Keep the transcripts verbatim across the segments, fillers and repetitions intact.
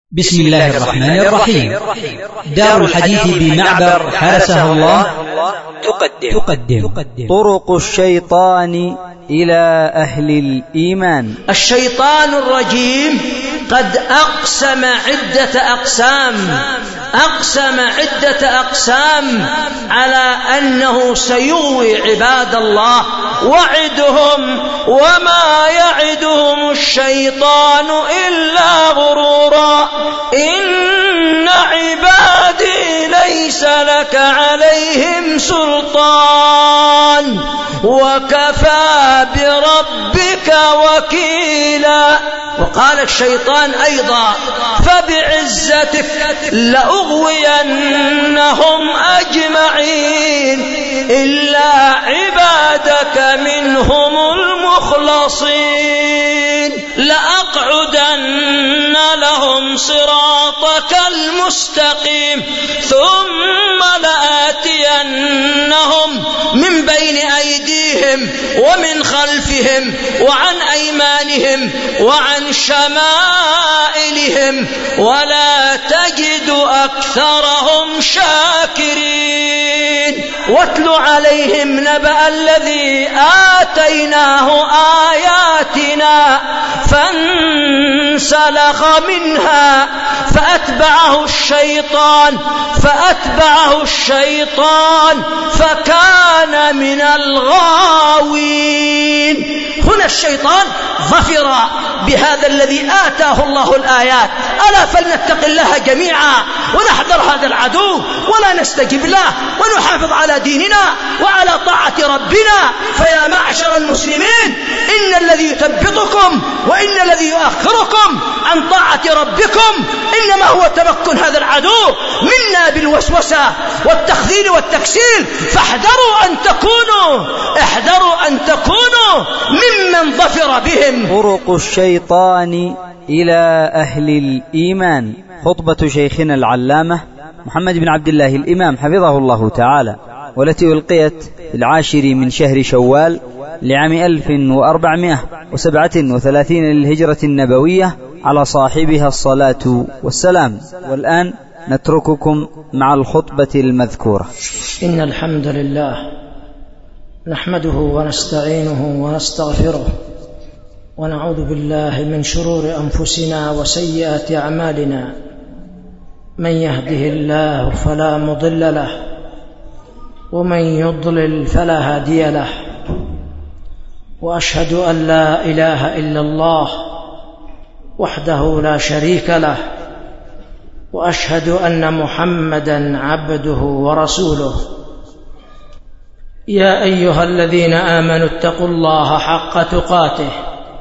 بسم الله الرحمن الرحيم. دار الحديث بمعبر حرسها الله تقدم, تقدم طرق الشيطان إلى أهل الإيمان. الشيطان الرجيم قد أقسم عدة أقسام أقسم عدة أقسام على أنه سيغوي عباد الله، وعدهم وما يعدهم الشيطان إلا غرورا. إن عبادي ليس لك عليهم سلطان وكفى بربك وكيلا. وقال الشيطان أيضا: فبعزتك لأغوينهم أجمعين إلا عبادك منهم المخلصين، لأقعدن لهم صراطك المستقيم ثم لآتينهم من بين أيديهم ومن خلفهم وعن أيمانهم وعن شمائلهم ولا تجد أكثرهم شاكرين. واتل عليهم نبأ الذي آتيناه آياتنا فانسلخ منها فأتبعه الشيطان فأتبعه الشيطان فكان من الغاوين. هنا الشيطان ظفر بهذا الذي آتاه الله الآيات. ألا فلنتق الله جميعا ونحذر هذا العدو ولا نستجب له ونحافظ على ديننا وعلى طاعة ربنا. فيا معشر المسلمين، إن الذي يثبطكم وإن الذي يؤخركم عن طاعة ربكم إنما هو تمكن هذا العدو منا بالوسوسة والتخذيل والتكسيل. فاحذروا أن تكونوا احذروا أن تكونوا ممن ظفر بهم. طرق الشيطان إلى أهل الإيمان. خطبة شيخنا العلامة محمد بن عبد الله الإمام حفظه الله تعالى، والتي ألقيت في العاشر من شهر شوال لعام ألف وأربعمائة وسبعة وثلاثين للهجرة النبوية على صاحبها الصلاة والسلام. والآن نترككم مع الخطبة المذكورة. إن الحمد لله نحمده ونستعينه ونستغفره ونعوذ بالله من شرور أنفسنا وسيئات أعمالنا. من يهده الله فلا مضل له ومن يضلل فلا هادي له، وأشهد أن لا إله إلا الله وحده لا شريك له، وأشهد أن محمدا عبده ورسوله. يا أيها الذين آمنوا اتقوا الله حق تقاته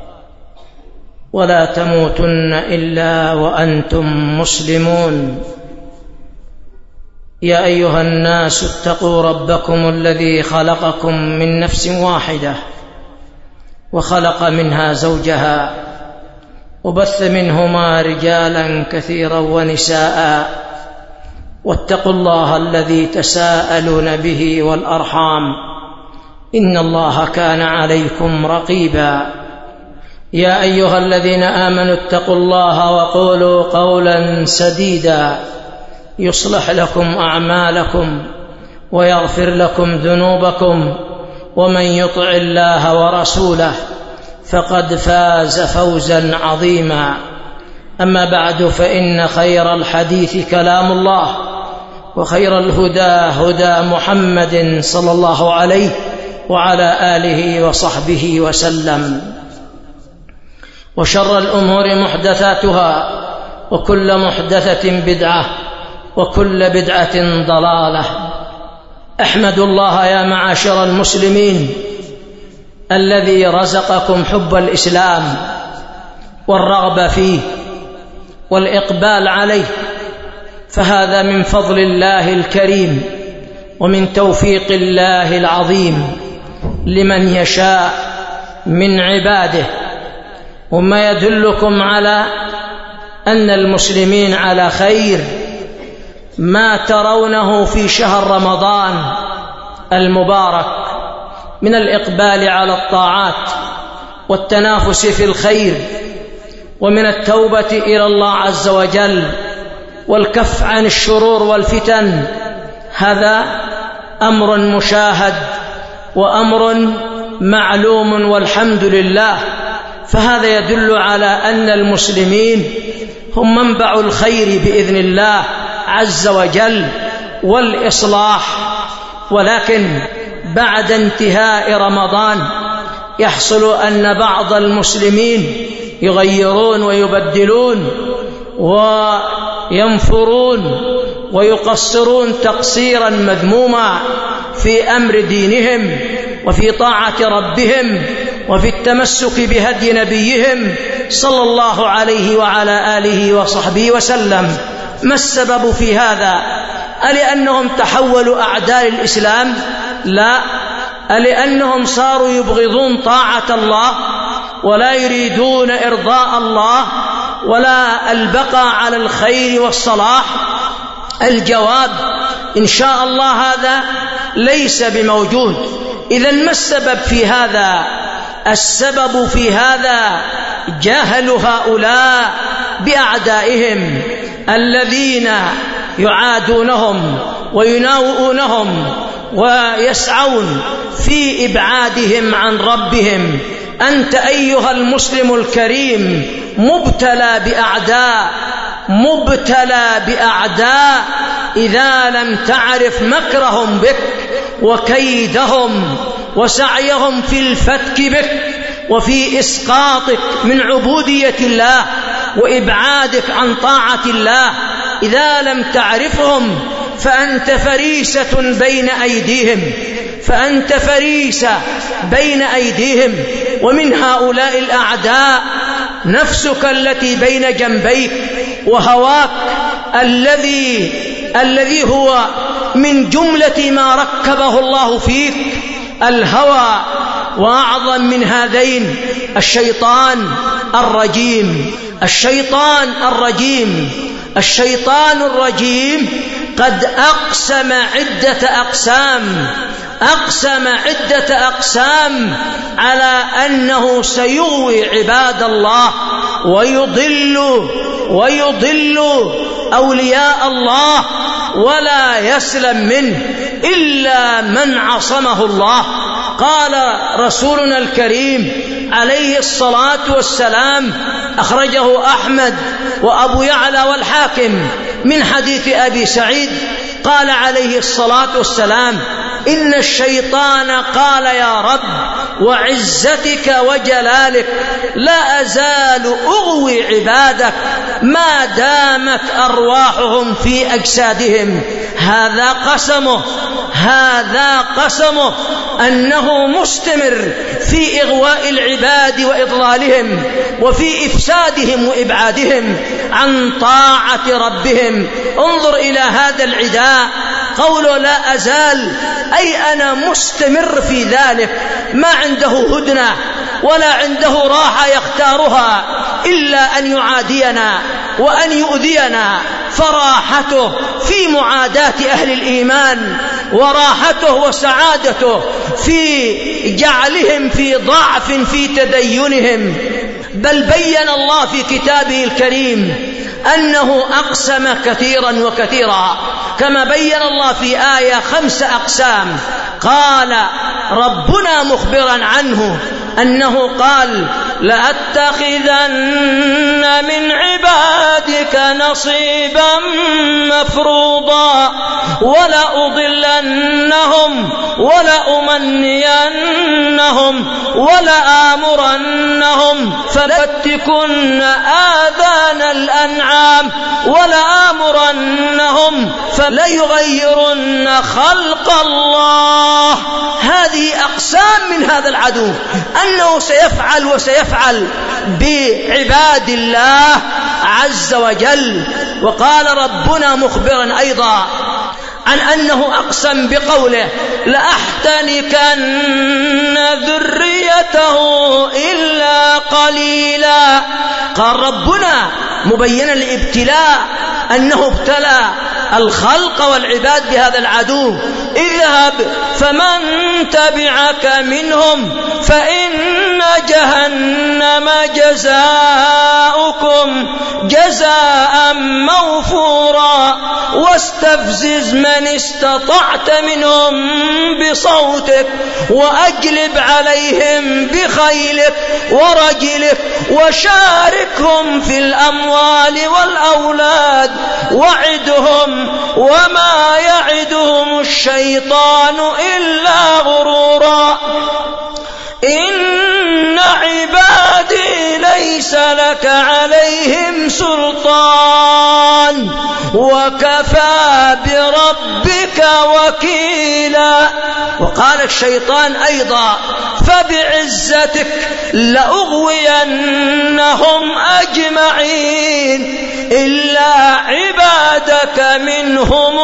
ولا تموتن إلا وأنتم مسلمون. يا أيها الناس اتقوا ربكم الذي خلقكم من نفس واحدة وخلق منها زوجها وبث منهما رجالا كثيرا ونساء، واتقوا الله الذي تساءلون به والأرحام إن الله كان عليكم رقيبا. يا أيها الذين آمنوا اتقوا الله وقولوا قولا سديدا يصلح لكم أعمالكم ويغفر لكم ذنوبكم، ومن يطع الله ورسوله فقد فاز فوزا عظيما. أما بعد، فإن خير الحديث كلام الله، وخير الهدى هدى محمد صلى الله عليه وعلى آله وصحبه وسلم. وشر الأمور محدثاتها، وكل محدثة بدعة، وكل بدعة ضلالة. أحمد الله يا معاشر المسلمين الذي رزقكم حب الإسلام والرغبة فيه والإقبال عليه، فهذا من فضل الله الكريم ومن توفيق الله العظيم لمن يشاء من عباده. وما يدلكم على أن المسلمين على خير ما ترونه في شهر رمضان المبارك من الإقبال على الطاعات والتنافس في الخير ومن التوبة إلى الله عز وجل والكف عن الشرور والفتن. هذا أمر مشاهد وأمر معلوم والحمد لله. فهذا يدل على أن المسلمين هم منبع الخير بإذن الله عز وجل والإصلاح. ولكن بعد انتهاء رمضان يحصل أن بعض المسلمين يغيرون ويبدلون وينفرون ويقصرون تقصيرا مذموما في أمر دينهم وفي طاعة ربهم وفي التمسك بهدي نبيهم صلى الله عليه وعلى آله وصحبه وسلم. ما السبب في هذا؟ ألأنهم تحولوا أعداء الإسلام؟ لا. ألأنهم صاروا يبغضون طاعة الله ولا يريدون إرضاء الله ولا البقاء على الخير والصلاح؟ الجواب إن شاء الله هذا ليس بموجود. إذن ما السبب في هذا؟ السبب في هذا جهل هؤلاء بأعدائهم الذين يعادونهم ويناوئونهم ويسعون في إبعادهم عن ربهم. أنت أيها المسلم الكريم مبتلى بأعداء مبتلى بأعداء إذا لم تعرف مكرهم بك وكيدهم وسعيهم في الفتك بك وفي إسقاطك من عبودية الله وإبعادك عن طاعة الله، إذا لم تعرفهم فأنت فريسة بين أيديهم فأنت فريسة بين أيديهم. ومن هؤلاء الأعداء نفسك التي بين جنبيك وهواك الذي الذي هو من جملة ما ركبه الله فيك الهوى، وأعظم من هذين الشيطان الرجيم. الشيطان الرجيم الشيطان الرجيم قد أقسم عدة أقسام أقسم عدة أقسام على أنه سيغوي عباد الله ويضل ويضل أولياء الله ولا يسلم منه إلا من عصمه الله. قال رسولنا الكريم عليه الصلاة والسلام، أخرجه أحمد وأبو يعلى والحاكم من حديث أبي سعيد، قال عليه الصلاة والسلام: إن الشيطان قال يا رب وعزتك وجلالك لا أزال أغوي عبادك ما دامت أرواحهم في أجسادهم. هذا قسمه هذا قسمه أنه مستمر في إغواء العباد وإضلالهم وفي إفسادهم وإبعادهم عن طاعة ربهم. انظر إلى هذا العداء، قوله لا أزال أي أنا مستمر في ذلك، ما عنده هدنة ولا عنده راحة يختارها إلا أن يعادينا وأن يؤذينا. فراحته في معاداة أهل الإيمان وراحته وسعادته في جعلهم في ضعف في تدينهم. بل بين الله في كتابه الكريم أنه أقسم كثيرا وكثيرا، كما بين الله في آية خمس أقسام. قال ربنا مخبرا عنه أنه قال: لأتخذن من عبادك نصيبا مفروضا ولأضلنهم ولأمنينهم ولآمرنهم فلتكن آذان الأنعام ولآمرنهم فليغيرن خلق الله. هذه أقسام من هذا العدو أنه سيفعل وسيفعل بعباد الله عز وجل. وقال ربنا مخبرا أيضا عن أنه أقسم بقوله: لأحتنكن ذريته إلا قليلا. قال ربنا مبينا الابتلاء أنه ابتلى الخلق والعباد بهذا العدو: اذهب فمن تبعك منهم فإن جهنم جزاؤكم جزاء موفورا واستفزز من استطعت منهم بصوتك وأجلب عليهم بخيلك ورجلك وشاركهم في الأموال والأولاد وعدهم وما يعدهم الشيطان إلا غرورا إن عبادي ليس لك عليهم سلطان وكفى بربك وكيلا. وقال الشيطان أيضا فبعزتك لأغوينهم أجمعين إلا عبادك منهم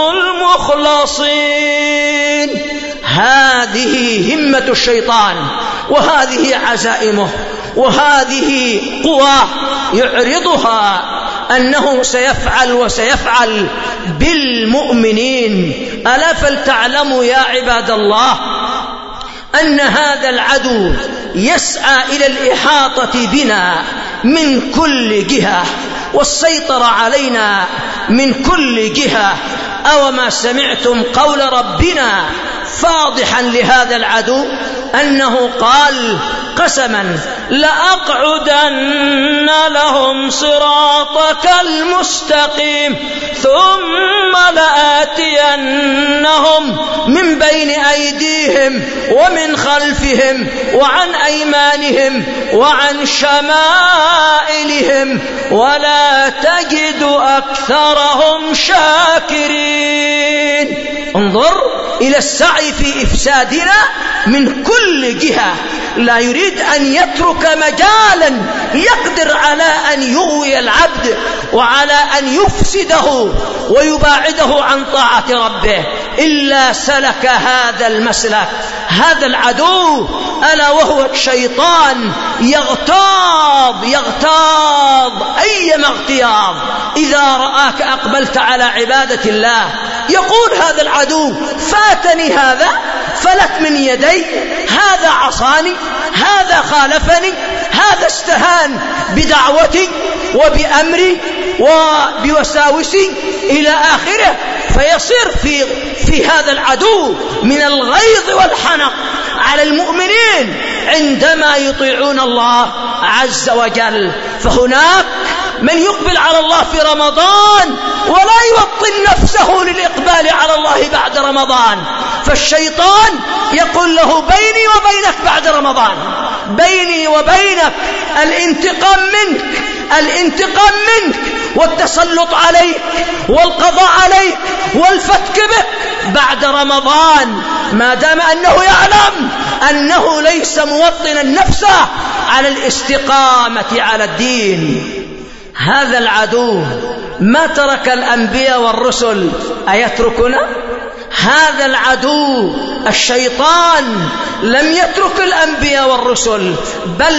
المخلصين. هذه همة الشيطان وهذه عزائمه وهذه قواه يعرضها أنه سيفعل وسيفعل بالمؤمنين. ألا فلتعلموا يا عباد الله أن هذا العدو يسعى إلى الإحاطة بنا من كل جهة والسيطرة علينا من كل جهة. أوما سمعتم قول ربنا فاضحا لهذا العدو أنه قال قسما لأقعدن لهم صراطك المستقيم ثم لآتينهم من بين أيديهم ومن خلفهم وعن أيمانهم وعن شمائلهم ولا تجد أكثرهم شاكرين. انظر إلى السعي في إفسادنا من كل جهة، لا يريد أن يترك مجالا يقدر على أن يغوي العبد وعلى أن يفسده ويباعده عن طاعة ربه إلا سلك هذا المسلك. هذا العدو ألا وهو الشيطان يغتاظ يغتاظ أيما اغتياظ إذا رآك أقبلت على عبادة الله. يقول هذا العدو فاتني هذا فلت من يدي، هذا عصاني، هذا خالفني، هذا استهان بدعوتي وبأمري وبوساوسي إلى آخره. فيصير في, في هذا العدو من الغيظ والحنق على المؤمنين عندما يطيعون الله عز وجل. فهناك من يقبل على الله في رمضان ولا يوطن نفسه للإقبال على الله بعد رمضان، فالشيطان يقول له بيني وبينك بعد رمضان، بيني وبينك الانتقام منك الانتقام منك والتسلط عليك والقضاء عليك والفتك بك بعد رمضان، ما دام أنه يعلم أنه ليس موطنا نفسه على الاستقامة على الدين. هذا العدو ما ترك الأنبياء والرسل، أيتركنا؟ هذا العدو الشيطان لم يترك الأنبياء والرسل بل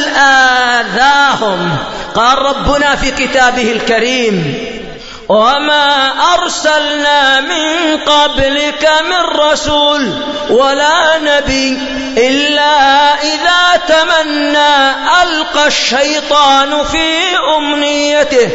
آذاهم. قال ربنا في كتابه الكريم وما أرسلنا من قبلك من رسول ولا نبي إلا إذا تمنى ألقى الشيطان في أمنيته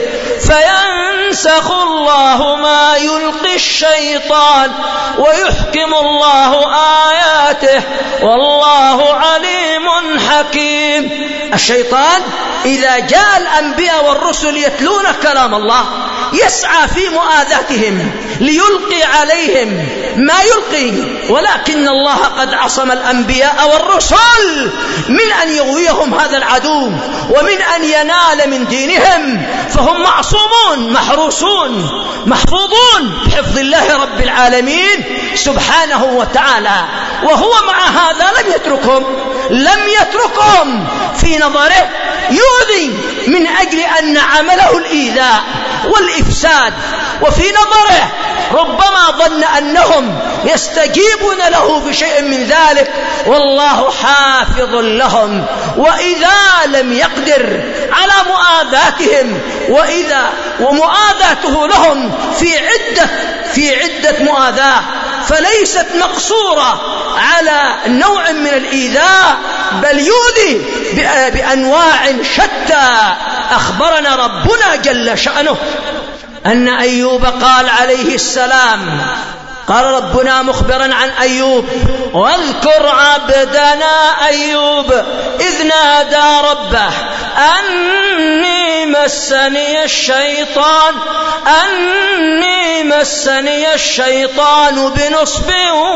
فينسخ الله ما يلقي الشيطان ويحكم الله آياته والله عليم حكيم. الشيطان إذا جاء الأنبياء والرسل يتلون كلام الله يسعى في مؤاذاتهم ليلقي عليهم ما يلقي، ولكن الله قد عصم الأنبياء والرسل من أن يغويهم هذا العدو ومن أن ينال من دينهم، فهم معصومون محروسون محفوظون بحفظ الله رب العالمين سبحانه وتعالى. وهو مع هذا لم يتركهم لم يتركهم في نظره يؤذي من أجل أن عمله الإيذاء والإفساد، وفي نظره ربما ظن أنهم يستجيبون له بشيء من ذلك والله حافظ لهم. وإذا لم يقدر على مؤاذاتهم وإذا ومؤاذاته لهم في عدة في عدة مؤاذاة فليست مقصورة على نوع من الإيذاء، بل يؤذي بأنواع شتى. أخبرنا ربنا جل شأنه أن أيوب قال عليه السلام، قال ربنا مخبرا عن أيوب: واذكر عبدنا أيوب إذ نادى ربه أني مسني الشيطان أني مسني الشيطان بنصب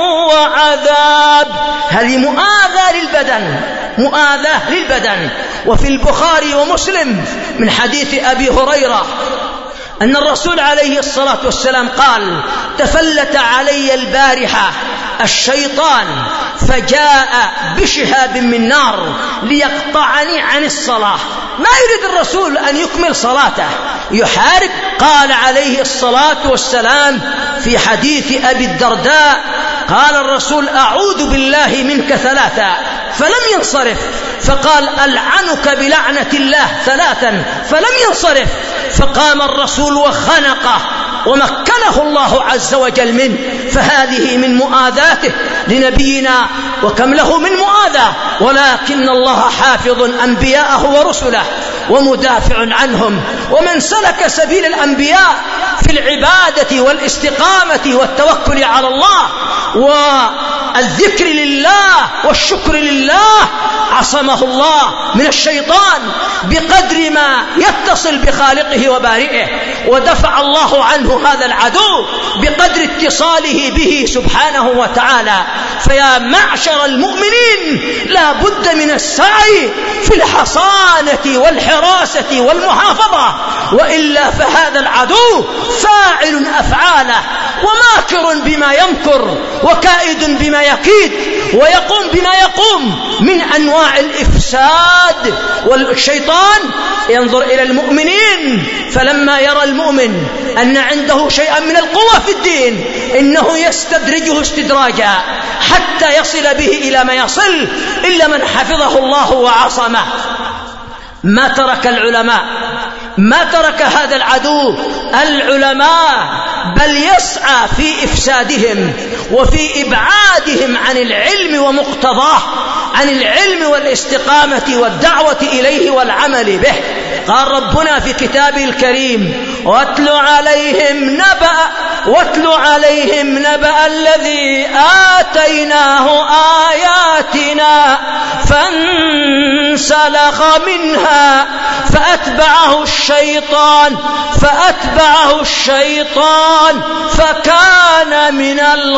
وعذاب. هذه مؤاذاة للبدن، مؤاذاة للبدن. وفي البخاري ومسلم من حديث أبي هريرة أن الرسول عليه الصلاة والسلام قال: تفلت علي البارحة الشيطان فجاء بشهاب من نار ليقطعني عن الصلاة. ما يريد الرسول أن يكمل صلاته، يحارب. قال عليه الصلاة والسلام في حديث أبي الدرداء قال الرسول: أعوذ بالله منك ثلاثا، فلم ينصرف. فقال: ألعنك بلعنة الله ثلاثا، فلم ينصرف. فقام الرسول وخنقه ومكنه الله عز وجل منه. فهذه من مؤاذاته لنبينا، وكم له من مؤاذاة، ولكن الله حافظ أنبياءه ورسله ومدافع عنهم. ومن سلك سبيل الأنبياء في العبادة والاستقامة والتوكل على الله والذكر لله والشكر لله عصمه الله من الشيطان بقدر ما يتصل بخالقه وبارئه، ودفع الله عنه هذا العدو بقدر اتصاله به سبحانه وتعالى. فيا معشر المؤمنين، لا بد من السعي في الحصانة والحراسة والمحافظة، وإلا فهذا العدو فاعل أفعاله وماكر بما يمكر وكائد بما يكيد ويقوم بما يقوم من أنواع الإفساد. والشيطان ينظر إلى المؤمنين، فلما يرى المؤمن أن عنده شيئا من القوة في الدين إنه يستدرجه استدراجا حتى يصل به إلى ما يصل، إلا من حفظه الله وعصمه. ما ترك العلماء، ما ترك هذا العدو العلماء، بل يسعى في إفسادهم وفي إبعادهم عن العلم ومقتضاه، عن العلم والاستقامة والدعوة إليه والعمل به. قال ربنا في كتابه الكريم: واتل عليهم نبأ واتل عليهم نبأ الذي آتيناه آياتنا فانسلخ منها فأتبعه الشيطان فأتبعه الشيطان فكان من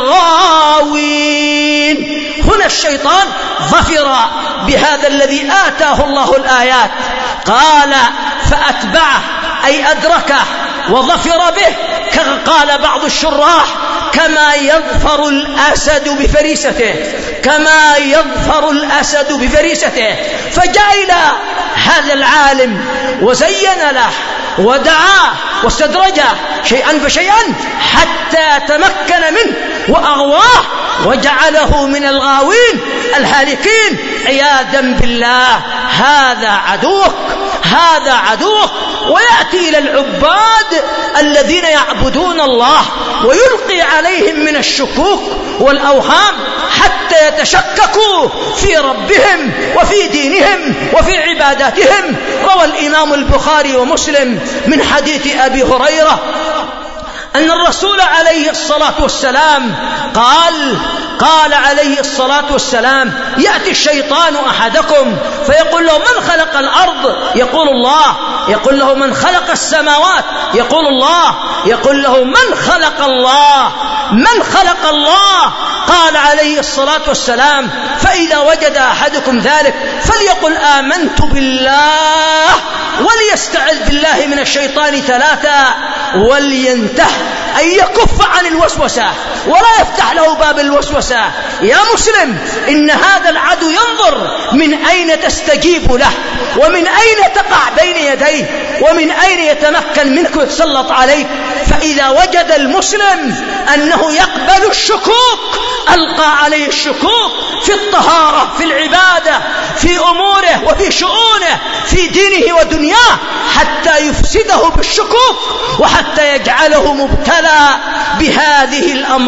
الغاوين. هنا الشيطان ظفر بهذا الذي آتاه الله الآيات. قال فأتبعه أي أدركه وظفر به، قال بعض الشراح: كما يظفر الأسد بفريسته، كما يظفر الأسد بفريسته. فجاء إلى هذا العالم وزين له ودعاه واستدرجه شيئا فشيئا حتى تمكن منه وأغواه وجعله من الغاوين الهالكين عياذا بالله. هذا عدوك، هذا عدوك. ويأتي إلى العباد الذين يعبدون الله ويلقي عليهم من الشكوك والأوهام حتى يتشككوا في ربهم وفي دينهم وفي عباداتهم. روى الإمام البخاري ومسلم من حديث أبي هريرة أن الرسول عليه الصلاة والسلام قال قال عليه الصلاة والسلام: يأتي الشيطان أحدكم فيقول له: من خلق الأرض؟ يقول الله. يقول له: من خلق السماوات؟ يقول الله. يقول له: من خلق الله؟ من خلق الله؟ قال عليه الصلاة والسلام: فإذا وجد أحدكم ذلك فليقل آمنت بالله وليستعذ بالله من الشيطان ثلاثا ولينته، أن يكف عن الوسوسة ولا يفتح له باب الوسوسة. يا مسلم، إن هذا العدو ينظر من أين تستجيب له ومن أين تقع بين يديه ومن أين يتمكن منك ويتسلط عليك. فإذا وجد المسلم أنه يقبل الشكوك ألقى عليه الشكوك في الطهارة، في العبادة، في أموره وفي شؤونه، في دينه ودنياه، حتى يفسده بالشكوك وحتى يجعله مبتلى بهذه الأمراض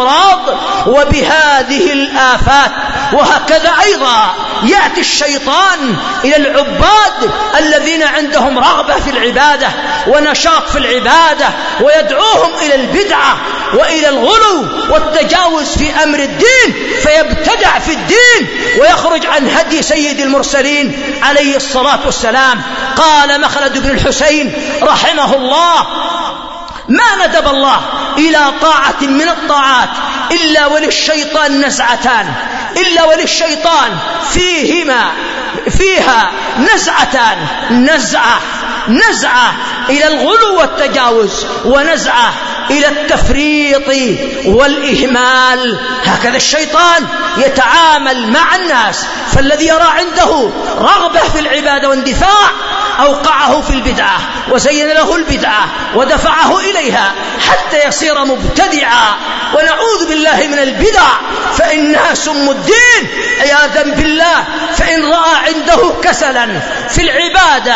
الأمراض وبهذه الآفات. وهكذا أيضا يأتي الشيطان إلى العباد الذين عندهم رغبة في العبادة ونشاط في العبادة ويدعوهم إلى البدعة وإلى الغلو والتجاوز في أمر الدين، فيبتدع في الدين ويخرج عن هدي سيد المرسلين عليه الصلاة والسلام. قال مخلد بن الحسين رحمه الله: ما ندب الله إلى طاعة من الطاعات إلا وللشيطان نزعتان إلا وللشيطان فيهما فيها نزعتان، نزعة نزعة إلى الغلو والتجاوز، ونزعة إلى التفريط والإهمال. هكذا الشيطان يتعامل مع الناس، فالذي يرى عنده رغبة في العبادة واندفاع أوقعه في البدعة وزين له البدعة ودفعه إليها حتى يصير مبتدعا، ونعوذ بالله من البدع فإنها سم الدين عياذا بالله. فإن رأى عنده كسلا في العبادة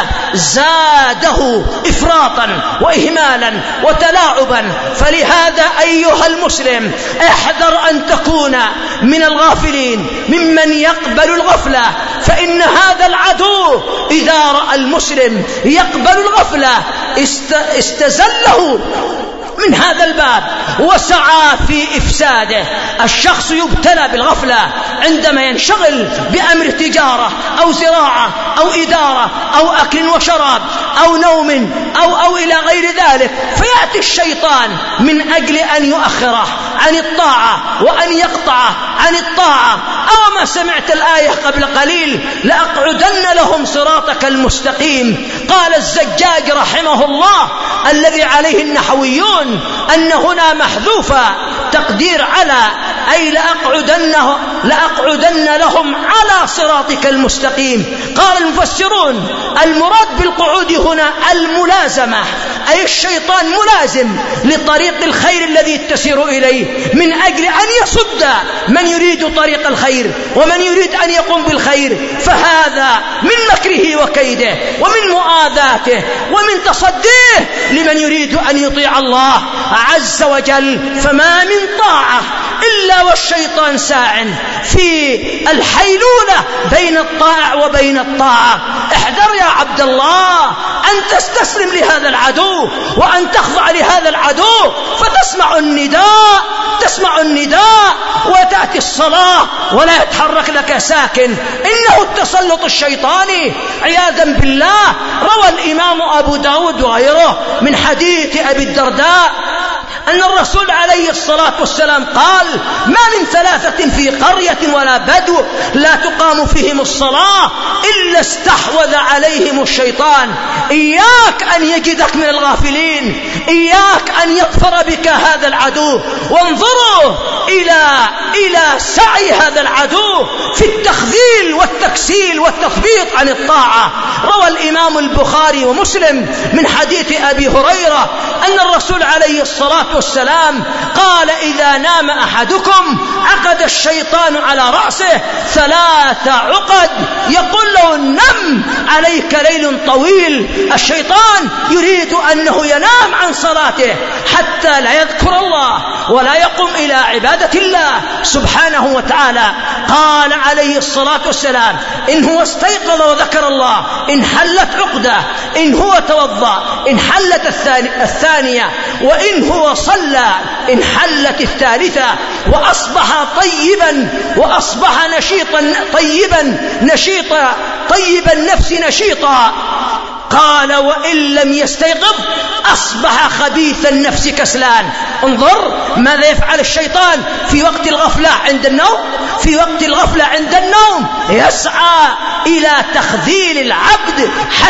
زاده إفراطا وإهمالا وتلاعبا. فلهذا أيها المسلم احذر أن تكون من الغافلين ممن يقبل الغفلة، فإن هذا العدو إذا رأى المسلم يقبل الغفلة استزله من هذا الباب وسعى في إفساده. الشخص يبتلى بالغفلة عندما ينشغل بأمر تجارة أو زراعة أو إدارة أو أكل وشراب أو نوم أو, أو إلى غير ذلك، فيأتي الشيطان من أجل أن يؤخره عن الطاعة وأن يقطعه عن الطاعة. أو ما سمعت الآية قبل قليل: لأقعدن لهم صراطك المستقيم. قال الزجاج رحمه الله الذي عليه النحويون أن هنا محذوفة تقدير على، أي لأقعدنه لأقعدن لهم على صراطك المستقيم. قال المفسرون المراد بالقعود هنا الملازمة، أي الشيطان ملازم لطريق الخير الذي تسير إليه من أجل أن يصد من يريد طريق الخير ومن يريد أن يقوم بالخير. فهذا من مكره وكيده ومن مؤاذاته ومن تصديه لمن يريد أن يطيع الله عز وجل. فما من طاعة إلا والشيطان ساع في الحيلولة بين الطاعة وبين الطاعة. احذر يا عبد الله أن تستسلم لهذا العدو وأن تخضع لهذا العدو، فتسمع النداء تسمع النداء وتأتي الصلاة ولا يتحرك لك ساكن. إنه التسلط الشيطاني عياذا بالله. روى الإمام أبو داود وغيره من حديث أبي الدرداء أن الرسول عليه الصلاة والسلام قال: ما من ثلاثة في قرية ولا بدو لا تقام فيهم الصلاة إلا استحوذ عليهم الشيطان. إياك أن يجدك من الغافلين، إياك أن يظفر بك هذا العدو. وانظروا إلى إلى سعي هذا العدو في التخذيل والتكسيل والتثبيط عن الطاعة. روى الإمام البخاري ومسلم من حديث أبي هريرة أن الرسول عليه الصلاة والسلام قال: إذا نام أحدكم عقد الشيطان على رأسه ثلاث عقد يقول له: نم عليك ليل طويل. الشيطان يريد أنه ينام عن صلاته حتى لا يذكر الله ولا يقوم إلى عبادة الله سبحانه وتعالى. قال عليه الصلاة والسلام: إن هو استيقظ وذكر الله انحلت عقدة، إن هو توضأ انحلت الثانية، وإن هو صلى انحلت الثالثة، وأصبح طيبا وأصبح نشيطا طيبا نشيطا طيب النفس نشيطا. قال: وإن لم يستيقظ أصبح خبيث النفس كسلان. انظر ماذا يفعل الشيطان في وقت الغفلة عند النوم. في وقت الغفلة عند النوم يسعى إلى تخذيل العبد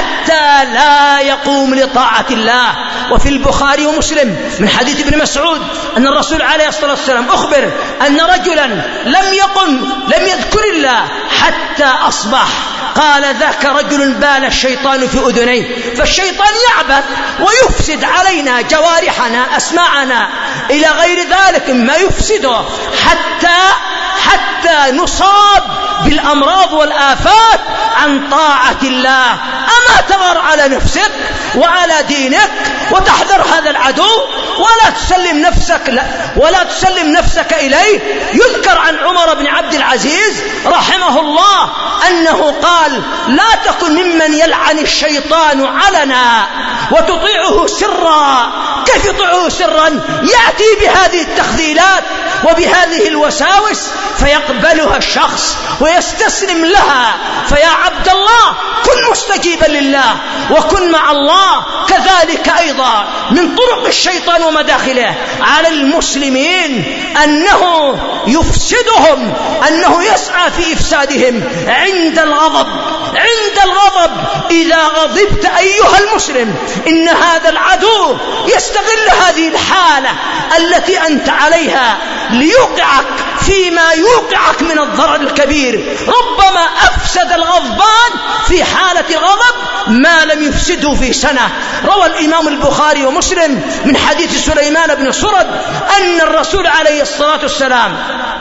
حتى لا يقوم لطاعة الله. وفي البخاري ومسلم من حديث ابن مسعود أن الرسول عليه الصلاة والسلام أخبر أن رجلا لم يقم لم يذكر الله حتى أصبح. قال: ذاك رجل بال الشيطان في أذنيه. فالشيطان يعبث ويفسد علينا جوارحنا أسماعنا إلى غير ذلك ما يفسده حتى حتى نصاب بالأمراض والآفات عن طاعة الله. أما تغار على نفسك وعلى دينك وتحذر هذا العدو ولا تسلم نفسك لا ولا تسلم نفسك إليه. يذكر عن عمر بن عبد العزيز رحمه الله أنه قال: لا تكن ممن يلعن الشيطان علنا وتطيعه سرا. كيف يطيعه سرا؟ يأتي بهذه التخذيلات وبهذه الوساوس فيقبلها الشخص ويستسلم لها. فيا عبد الله كن مستجيبا لله وكن مع الله. كذلك أيضا من طرق الشيطان ومداخله على المسلمين أنه يفسدهم، أنه يسعى في إفسادهم عند الغضب. عند الغضب إذا غضبت أيها المسلم إن هذا العدو يستغل هذه الحالة التي أنت عليها ليوقعك فيما يوقعك من الضرر الكبير. ربما أفسد الغضبان في حالة الغضب ما لم يفسده في سنة. روى الإمام البخاري ومسلم من حديث سليمان بن سرد أن الرسول عليه الصلاة والسلام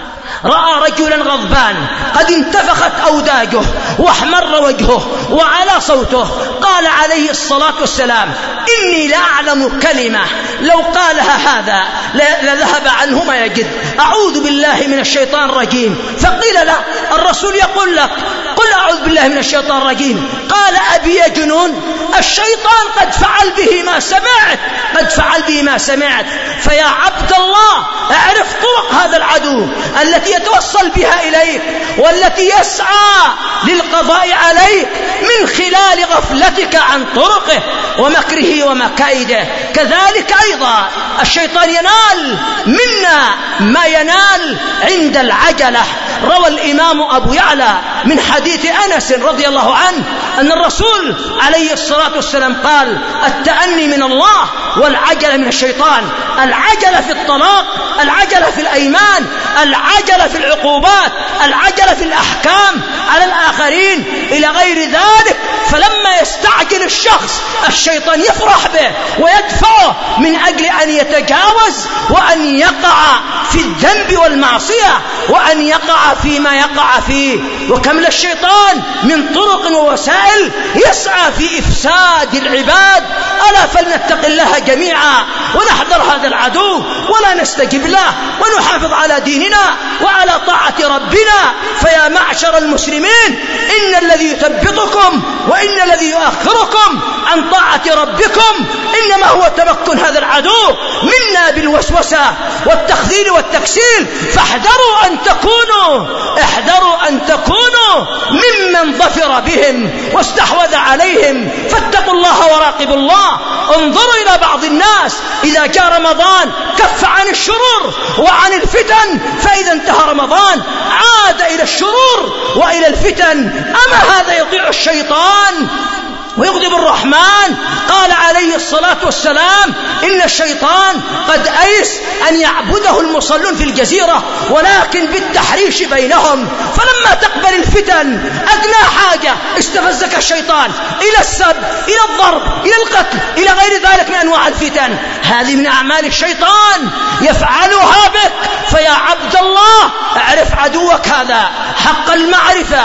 رأى رجلا غضبان قد انتفخت أوداجه واحمر وجهه وعلى صوته. قال عليه الصلاة والسلام: إني لا أعلم كلمة لو قالها هذا لذهب عنه ما يجد. أعوذ بالله من الشيطان الرجيم. فقيل له: الرسول يقول لك قل أعوذ بالله من الشيطان الرجيم. قال: أبي يجنون؟ الشيطان قد فعل به ما سمعت قد فعل به ما سمعت. فيا عبد الله اعرف طرق هذا العدو التي يتوصل بها إليك والتي يسعى للقضاء عليك من خلال غفلتك عن طرقه ومكره ومكائده. كذلك أيضا الشيطان ينال منا ما ينال عند العجلة. روى الإمام أبو يعلى من حديث أنس رضي الله عنه أن الرسول عليه الصلاة والسلام قال: التأني من الله والعجلة من الشيطان. العجلة في الطلاق، العجلة في الأيمان، العجلة في العقوبات، العجلة في الأحكام على الآخرين إلى غير ذلك. فلما يستعجل الشخص الشيطان يفرح به ويدفعه من أجل أن يتجاوز وأن يقع في الذنب والمعصية وأن يقع فيما يقع فيه. وكم للشيطان من طرق ووسائل يسعى في إفساد العباد. ألا فلنتق الله جميعا ونحذر هذا العدو ولا نستجب له ونحافظ على ديننا وعلى طاعة ربنا. فيا معشر المسلمين إن الذي يثبطكم وإن الذي يؤخركم عن طاعة ربكم إنما هو تمكن هذا العدو منا بالوسوسة والتخذيل والتكسيل. فاحذروا أن تكونوا احذروا أن تكونوا ممن ظفر بهم واستحوذ عليهم. فاتقوا الله وراقبوا الله. انظروا إلى بعض الناس إذا جاء رمضان كف عن الشرور وعن الفتن، فإذا انتهى رمضان عاد إلى الشرور وإلى الفتن. أما هذا يطيع الشيطان ويغضب الرحمن؟ قال عليه الصلاة والسلام: إن الشيطان قد أيس أن يعبده المصلون في الجزيرة ولكن بالتحريش بينهم. فلما تقبل الفتن أدنى حاجة استفزك الشيطان إلى السب، إلى الضرب، إلى القتل، إلى غير ذلك من أنواع الفتن. هذه من أعمال الشيطان يفعلها بك. فيا عبد الله اعرف عدوك هذا حق المعرفة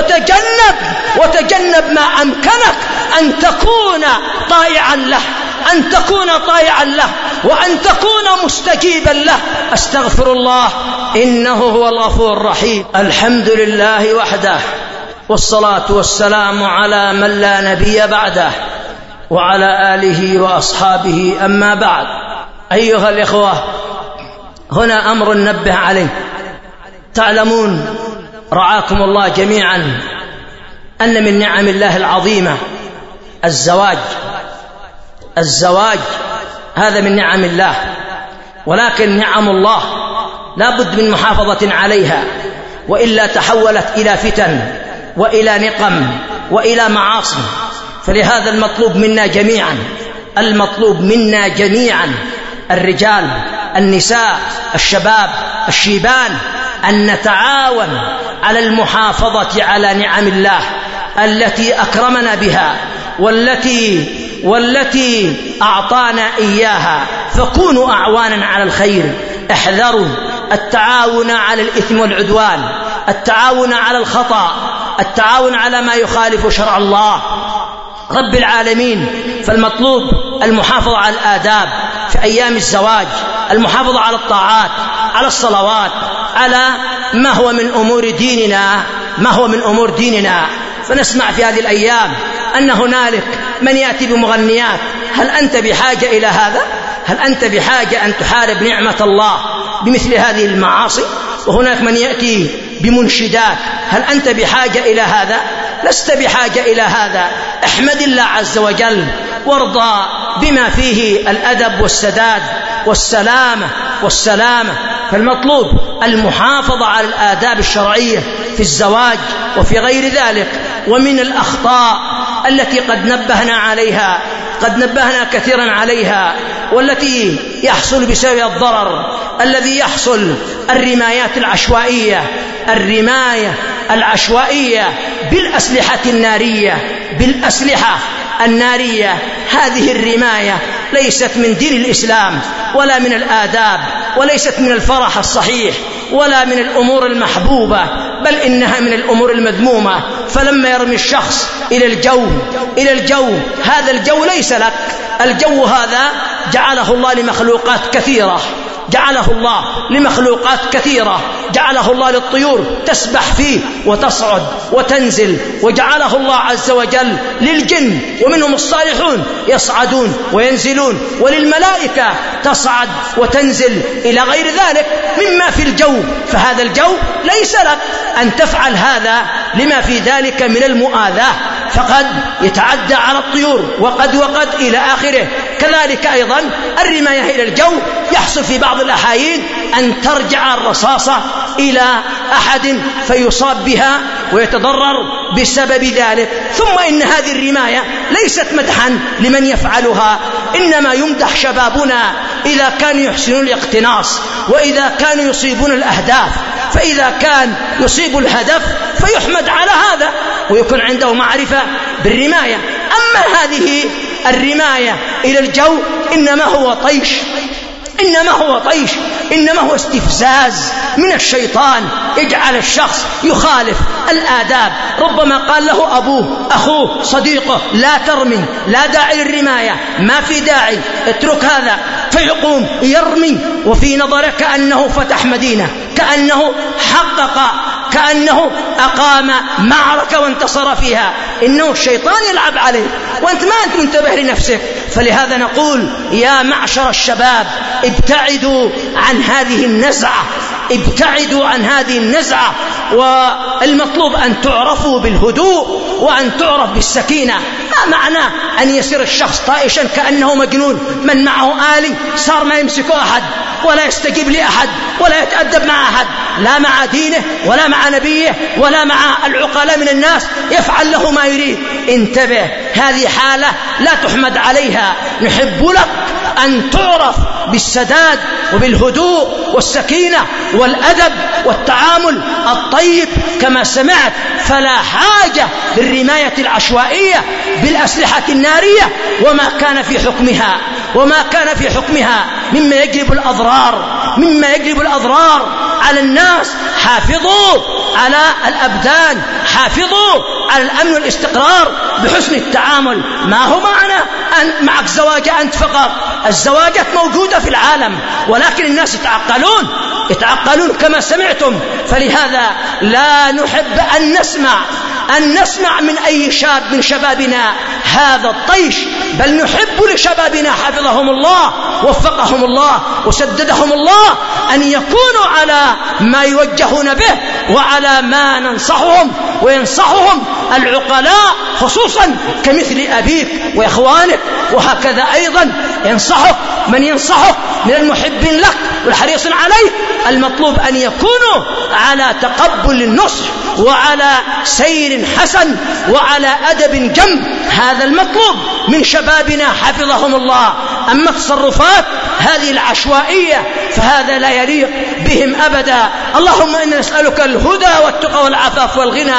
وتجنب وتجنب ما أمكنك أن تكون طائعا له أن تكون طائعا له وأن تكون مستجيبا له. أستغفر الله إنه هو الغفور الرحيم. الحمد لله وحده والصلاة والسلام على من لا نبي بعده وعلى آله وأصحابه. أما بعد، أيها الإخوة، هنا أمر نبه عليه. تعلمون رعاكم الله جميعا أن من نعم الله العظيمة الزواج. الزواج هذا من نعم الله، ولكن نعم الله لا بد من محافظة عليها، وإلا تحولت إلى فتن وإلى نقم وإلى معاصي. فلهذا المطلوب منا جميعا المطلوب منا جميعا الرجال، النساء، الشباب، الشيبان، أن نتعاون على المحافظة على نعم الله التي أكرمنا بها والتي والتي أعطانا إياها. فكونوا أعوانا على الخير. احذروا التعاون على الإثم والعدوان، التعاون على الخطأ، التعاون على ما يخالف شرع الله رب العالمين. فالمطلوب المحافظة على الآداب في أيام الزواج، المحافظة على الطاعات، على الصلوات، على ما هو من أمور ديننا ما هو من أمور ديننا. فنسمع في هذه الأيام أن هنالك من يأتي بمغنيات. هل أنت بحاجة إلى هذا؟ هل أنت بحاجة أن تحارب نعمة الله بمثل هذه المعاصي؟ وهناك من يأتي بمنشدات. هل أنت بحاجة إلى هذا؟ لست بحاجة إلى هذا. احمد الله عز وجل وارضى بما فيه الأدب والسداد والسلامة والسلامة. فالمطلوب المحافظة على الآداب الشرعية في الزواج وفي غير ذلك. ومن الأخطاء التي قد نبهنا عليها قد نبهنا كثيرا عليها والتي يحصل بسبب الضرر الذي يحصل الرمايات العشوائية الرماية العشوائية بالأسلحة النارية بالأسلحة النارية. هذه الرماية ليست من دين الإسلام ولا من الآداب، وليست من الفرح الصحيح، ولا من الأمور المحبوبة، بل إنها من الأمور المذمومة. فلما يرمي الشخص إلى الجو إلى الجو هذا الجو ليس لك. الجو هذا جعله الله لمخلوقات كثيرة جعله الله لمخلوقات كثيرة جعله الله للطيور تسبح فيه وتصعد وتنزل، وجعله الله عز وجل للجن ومنهم الصالحون يصعدون وينزلون، وللملائكة تصعد وتنزل إلى غير ذلك مما في الجو. فهذا الجو ليس لك أن تفعل هذا لما في ذلك من المؤاذاة، فقد يتعدى على الطيور وقد وقد إلى آخره. كذلك أيضا الرماية إلى الجو يحصل في بعض الأحايين أن ترجع الرصاصة إلى أحد فيصاب بها ويتضرر بسبب ذلك. ثم إن هذه الرماية ليست مدحا لمن يفعلها، إنما يمدح شبابنا إذا كانوا يحسنون الاقتناص وإذا كانوا يصيبون الأهداف. فإذا كان يصيب الهدف فيحمد على هذا ويكون عنده معرفة بالرماية. أما هذه الرماية إلى الجو إنما هو طيش إنما هو طيش إنما هو استفزاز من الشيطان يجعل الشخص يخالف الآداب. ربما قال له أبوه أخوه صديقه لا ترمي، لا داعي للرماية، ما في داعي، اترك هذا، فيقوم يرمي وفي نظره كأنه فتح مدينة، كأنه حقق، كأنه أقام معركة وانتصر فيها. إنه الشيطان يلعب عليه وأنت ما أنت منتبه لنفسك. فلهذا نقول يا معشر الشباب ابتعدوا عن هذه النزعة ابتعدوا عن هذه النزعة والمطلوب أن تعرفوا بالهدوء وأن تعرف بالسكينة. ما معنى أن يصير الشخص طائشا كأنه مجنون؟ من معه آلي صار ما يمسكه أحد ولا يستجيب لأحد ولا يتأدب مع أحد، لا مع دينه ولا مع نبيه ولا مع العقلاء من الناس، يفعل له ما يريد. انتبه، هذه حالة لا تحمد عليها. نحب لك أن تعرف بالسداد وبالهدوء والسكينة والأدب والتعامل الطيب كما سمعت. فلا حاجة للرماية العشوائية بالأسلحة النارية وما كان في حكمها وما كان في حكمها مما يجلب الأضرار مما يجلب الأضرار على الناس. حافظوا على الأبدان، حافظوا على الأمن والاستقرار بحسن التعامل. ما هو معنى أن معك زواجة أنت فقط؟ الزواجات موجودة في العالم ولكن الناس يتعقلون يتعقلون كما سمعتم. فلهذا لا نحب أن نسمع أن نسمع من أي شاب من شبابنا هذا الطيش، بل نحب لشبابنا حفظهم الله وفقهم الله وسددهم الله أن يكونوا على ما يوجهون به وعلى ما ننصحهم وينصحهم العقلاء، خصوصا كمثل أبيك وإخوانك. وهكذا أيضا ينصحك من ينصحك من المحبين لك والحريص عليك. المطلوب أن يكونوا على تقبل النصح وعلى سير حسن وعلى أدب جم. هذا المطلوب من شبابنا حفظهم الله. أما التصرفات هذه العشوائية فهذا لا يليق بهم أبدا. اللهم إنا نسألك الهدى والتقى والعفاف والغنى.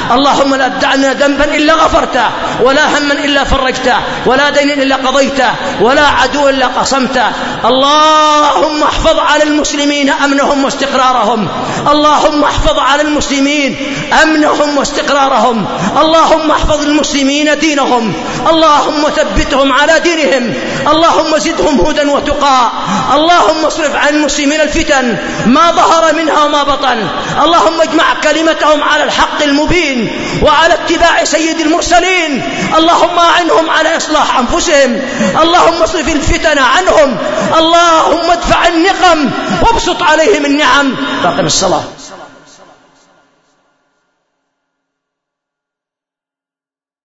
اللهم لا تدع لنا ذنبا إلا غفرته، ولا هما إلا فرجته، ولا دين إلا قضيته، ولا عدو إلا قصمته. اللهم احفظ على المسلمين أمنهم واستقرارهم، اللهم احفظ على المسلمين أمنهم واستقرارهم، اللهم احفظ المسلمين دينهم، اللهم ثبتهم على دينهم، اللهم زدهم هدى وتقى، اللهم اصرف عن المسلمين الفتن ما ظهر منها وما بطن، اللهم اجمع كلمتهم على الحق المبين وعلى اتباع سيد المرسلين، اللهم أعنهم على إصلاح أنفسهم، اللهم اصرف الفتن عنهم، اللهم ادفع النقم وابسط عليهم النعم. باقم الصلاة.